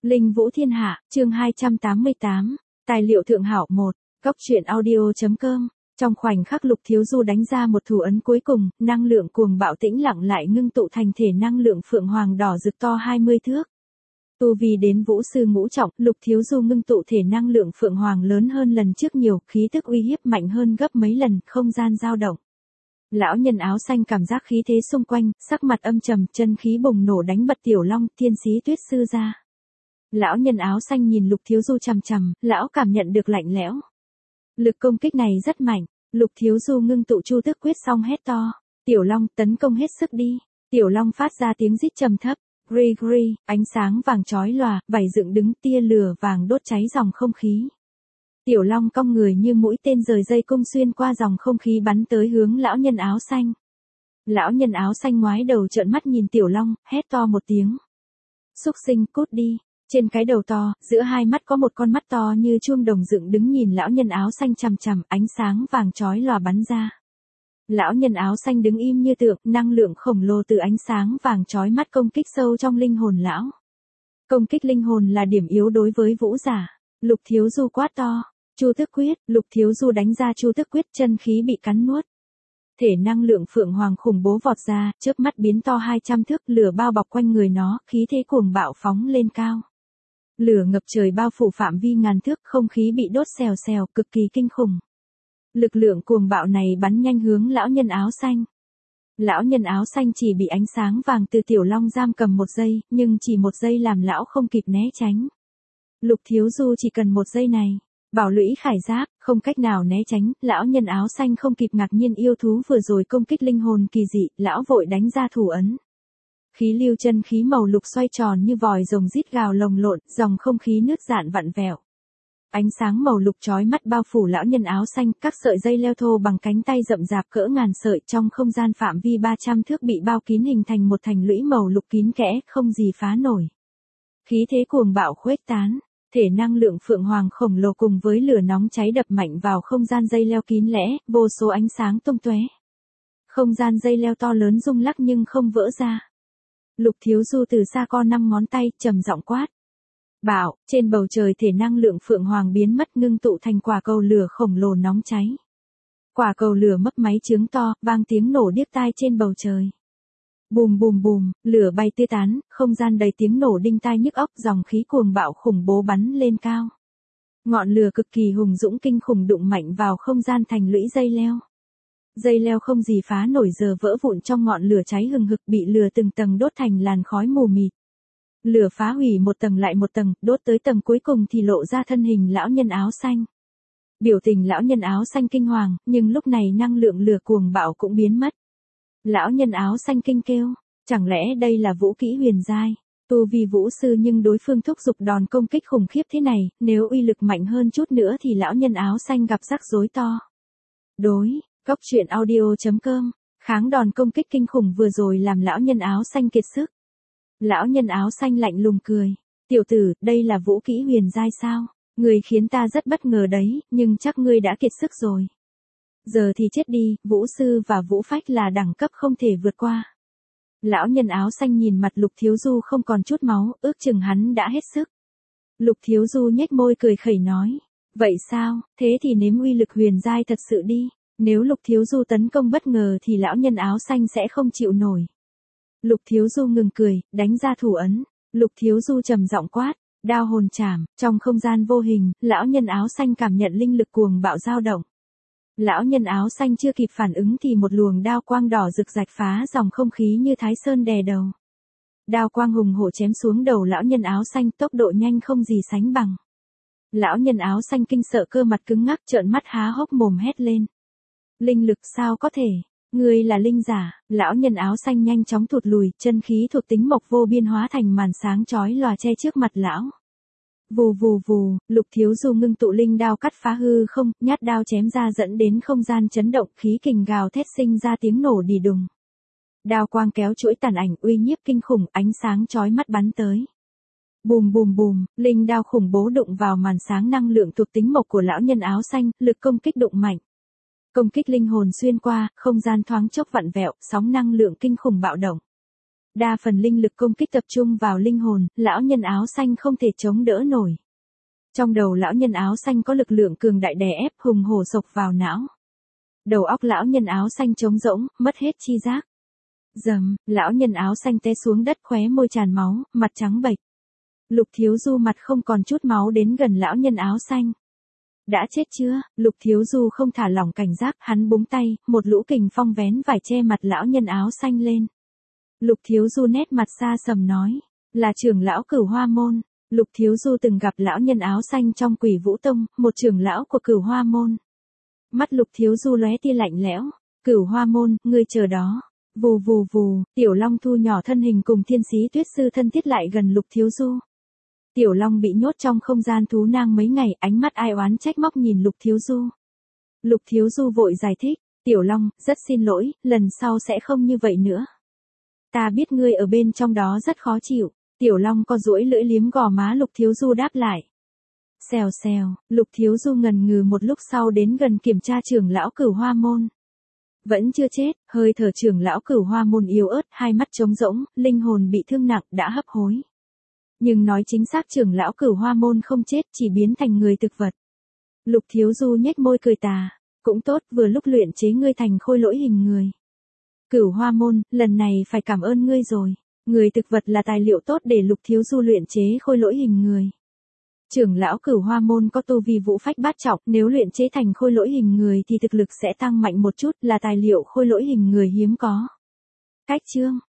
Linh Vũ Thiên Hạ, chương 288, tài liệu thượng hảo 1, góc truyện audio.com. Trong khoảnh khắc Lục Thiếu Du đánh ra một thủ ấn cuối cùng, năng lượng cuồng bạo tĩnh lặng lại ngưng tụ thành thể năng lượng phượng hoàng đỏ rực to 20 thước. Tu vi đến vũ sư ngũ trọng, Lục Thiếu Du ngưng tụ thể năng lượng phượng hoàng lớn hơn lần trước nhiều, khí tức uy hiếp mạnh hơn gấp mấy lần, không gian dao động. Lão nhân áo xanh cảm giác khí thế xung quanh, sắc mặt âm trầm, chân khí bùng nổ đánh bật Tiểu Long, Thiên Sĩ Tuyết Sư ra. Lão nhân áo xanh nhìn Lục Thiếu Du chằm chằm, lão cảm nhận được lạnh lẽo. Lực công kích này rất mạnh, Lục Thiếu Du ngưng tụ Chu Tước Quyết xong hét to, Tiểu Long tấn công hết sức đi. Tiểu Long phát ra tiếng rít trầm thấp, gri gri, ánh sáng vàng chói lòa, vảy dựng đứng tia lửa vàng đốt cháy dòng không khí. Tiểu Long cong người như mũi tên rời dây cung xuyên qua dòng không khí bắn tới hướng lão nhân áo xanh. Lão nhân áo xanh ngoái đầu trợn mắt nhìn Tiểu Long, hét to một tiếng. Xúc sinh cút đi. Trên cái đầu to, giữa hai mắt có một con mắt to như chuông đồng dựng đứng nhìn lão nhân áo xanh chằm chằm, ánh sáng vàng chói lòa bắn ra. Lão nhân áo xanh đứng im như tượng, năng lượng khổng lồ từ ánh sáng vàng chói mắt công kích sâu trong linh hồn lão. Công kích linh hồn là điểm yếu đối với vũ giả. Lục Thiếu Du quát to, Chu Tước Quyết, Lục Thiếu Du đánh ra Chu Tước Quyết, chân khí bị cắn nuốt. Thể năng lượng phượng hoàng khủng bố vọt ra, chớp mắt biến to 200 thước, lửa bao bọc quanh người nó, khí thế cuồng bạo phóng lên cao. Lửa ngập trời bao phủ phạm vi ngàn thước, không khí bị đốt xèo xèo, cực kỳ kinh khủng. Lực lượng cuồng bạo này bắn nhanh hướng lão nhân áo xanh. Lão nhân áo xanh chỉ bị ánh sáng vàng từ Tiểu Long giam cầm một giây, nhưng chỉ một giây làm lão không kịp né tránh. Lục Thiếu Du chỉ cần một giây này, bảo lũy khải giáp, không cách nào né tránh, lão nhân áo xanh không kịp ngạc nhiên yêu thú vừa rồi công kích linh hồn kỳ dị, lão vội đánh ra thủ ấn. Khí lưu chân khí màu lục xoay tròn như vòi rồng rít gào lồng lộn, dòng không khí nước dạn vặn vẹo. Ánh sáng màu lục chói mắt bao phủ lão nhân áo xanh, các sợi dây leo thô bằng cánh tay rậm rạp cỡ ngàn sợi trong không gian phạm vi 300 thước bị bao kín hình thành một thành lũy màu lục kín kẽ, không gì phá nổi. Khí thế cuồng bạo khuếch tán, thể năng lượng phượng hoàng khổng lồ cùng với lửa nóng cháy đập mạnh vào không gian dây leo kín lẽ, vô số ánh sáng tung tóe. Không gian dây leo to lớn rung lắc nhưng không vỡ ra. Lục Thiếu Du từ xa co 5 ngón tay, trầm giọng quát. Bạo, trên bầu trời thể năng lượng phượng hoàng biến mất ngưng tụ thành quả cầu lửa khổng lồ nóng cháy. Quả cầu lửa mấp máy chướng to, vang tiếng nổ điếc tai trên bầu trời. Bùm bùm bùm, lửa bay tứ tán, không gian đầy tiếng nổ đinh tai nhức óc, dòng khí cuồng bạo khủng bố bắn lên cao. Ngọn lửa cực kỳ hùng dũng kinh khủng đụng mạnh vào không gian thành lũy dây leo. Dây leo không gì phá nổi giờ vỡ vụn trong ngọn lửa cháy hừng hực bị lửa từng tầng đốt thành làn khói mù mịt. Lửa phá hủy một tầng lại một tầng, đốt tới tầng cuối cùng thì lộ ra thân hình lão nhân áo xanh. Biểu tình lão nhân áo xanh kinh hoàng, nhưng lúc này năng lượng lửa cuồng bạo cũng biến mất. Lão nhân áo xanh kinh kêu, chẳng lẽ đây là vũ kỹ huyền giai, tu vi vũ sư nhưng đối phương thúc giục đòn công kích khủng khiếp thế này, nếu uy lực mạnh hơn chút nữa thì lão nhân áo xanh gặp rắc rối to. Đối, góc truyện audio.com, kháng đòn công kích kinh khủng vừa rồi làm lão nhân áo xanh kiệt sức. Lão nhân áo xanh lạnh lùng cười, tiểu tử, đây là vũ kỹ huyền giai sao? Người khiến ta rất bất ngờ đấy, nhưng chắc ngươi đã kiệt sức rồi. Giờ thì chết đi, vũ sư và vũ phách là đẳng cấp không thể vượt qua. Lão nhân áo xanh nhìn mặt Lục Thiếu Du không còn chút máu, ước chừng hắn đã hết sức. Lục Thiếu Du nhếch môi cười khẩy nói, vậy sao, thế thì nếm uy lực huyền giai thật sự đi. Nếu Lục Thiếu Du tấn công bất ngờ thì lão nhân áo xanh sẽ không chịu nổi. Lục Thiếu Du ngừng cười, đánh ra thủ ấn. Lục Thiếu Du trầm giọng quát, đao hồn chảm, trong không gian vô hình, lão nhân áo xanh cảm nhận linh lực cuồng bạo dao động. Lão nhân áo xanh chưa kịp phản ứng thì một luồng đao quang đỏ rực rạch phá dòng không khí như Thái Sơn đè đầu. Đao quang hùng hổ chém xuống đầu lão nhân áo xanh, tốc độ nhanh không gì sánh bằng. Lão nhân áo xanh kinh sợ cơ mặt cứng ngắc trợn mắt há hốc mồm hét lên. Linh lực sao có thể? Ngươi là linh giả, lão nhân áo xanh nhanh chóng thụt lùi, chân khí thuộc tính mộc vô biên hóa thành màn sáng chói lòa che trước mặt lão. Vù vù vù, Lục Thiếu Du ngưng tụ linh đao cắt phá hư không, nhát đao chém ra dẫn đến không gian chấn động, khí kình gào thét sinh ra tiếng nổ đì đùng. Đao quang kéo chuỗi tàn ảnh uy nhiếp kinh khủng, ánh sáng chói mắt bắn tới. Bùm bùm bùm, linh đao khủng bố đụng vào màn sáng năng lượng thuộc tính mộc của lão nhân áo xanh, lực công kích đụng mạnh. Công kích linh hồn xuyên qua, không gian thoáng chốc vặn vẹo, sóng năng lượng kinh khủng bạo động. Đa phần linh lực công kích tập trung vào linh hồn, lão nhân áo xanh không thể chống đỡ nổi. Trong đầu lão nhân áo xanh có lực lượng cường đại đè ép hùng hổ sộc vào não. Đầu óc lão nhân áo xanh trống rỗng, mất hết chi giác. Dầm, lão nhân áo xanh té xuống đất, khóe môi tràn máu, mặt trắng bệch. Lục Thiếu Du mặt không còn chút máu đến gần lão nhân áo xanh. Đã chết chưa? Lục Thiếu Du không thả lỏng cảnh giác, hắn búng tay, một lũ kình phong vén vải che mặt lão nhân áo xanh lên. Lục Thiếu Du nét mặt xa sầm nói, là trưởng lão Cửu Hoa Môn. Lục Thiếu Du từng gặp lão nhân áo xanh trong Quỷ Vũ Tông, một trưởng lão của Cửu Hoa Môn. Mắt Lục Thiếu Du lóe tia lạnh lẽo, Cửu Hoa Môn, ngươi chờ đó. Vù vù vù, Tiểu Long thu nhỏ thân hình cùng Thiên Sĩ Tuyết Sư thân thiết lại gần Lục Thiếu Du. Tiểu Long bị nhốt trong không gian thú nang mấy ngày, ánh mắt ai oán trách móc nhìn Lục Thiếu Du. Lục Thiếu Du vội giải thích, Tiểu Long, rất xin lỗi, lần sau sẽ không như vậy nữa. Ta biết ngươi ở bên trong đó rất khó chịu. Tiểu Long co duỗi lưỡi liếm gò má Lục Thiếu Du đáp lại. Xèo xèo, Lục Thiếu Du ngần ngừ một lúc sau đến gần kiểm tra trưởng lão Cửu Hoa Môn. Vẫn chưa chết, hơi thở trưởng lão Cửu Hoa Môn yếu ớt, hai mắt trống rỗng, linh hồn bị thương nặng, đã hấp hối. Nhưng nói chính xác trưởng lão Cửu Hoa Môn không chết, chỉ biến thành người thực vật. Lục Thiếu Du nhếch môi cười tà, cũng tốt, vừa lúc luyện chế ngươi thành khôi lỗi hình người. Cửu Hoa Môn, lần này phải cảm ơn ngươi rồi. Người thực vật là tài liệu tốt để Lục Thiếu Du luyện chế khôi lỗi hình người. Trưởng lão Cửu Hoa Môn có tu vi vũ phách bát trọng, nếu luyện chế thành khôi lỗi hình người thì thực lực sẽ tăng mạnh một chút, là tài liệu khôi lỗi hình người hiếm có. Cách chương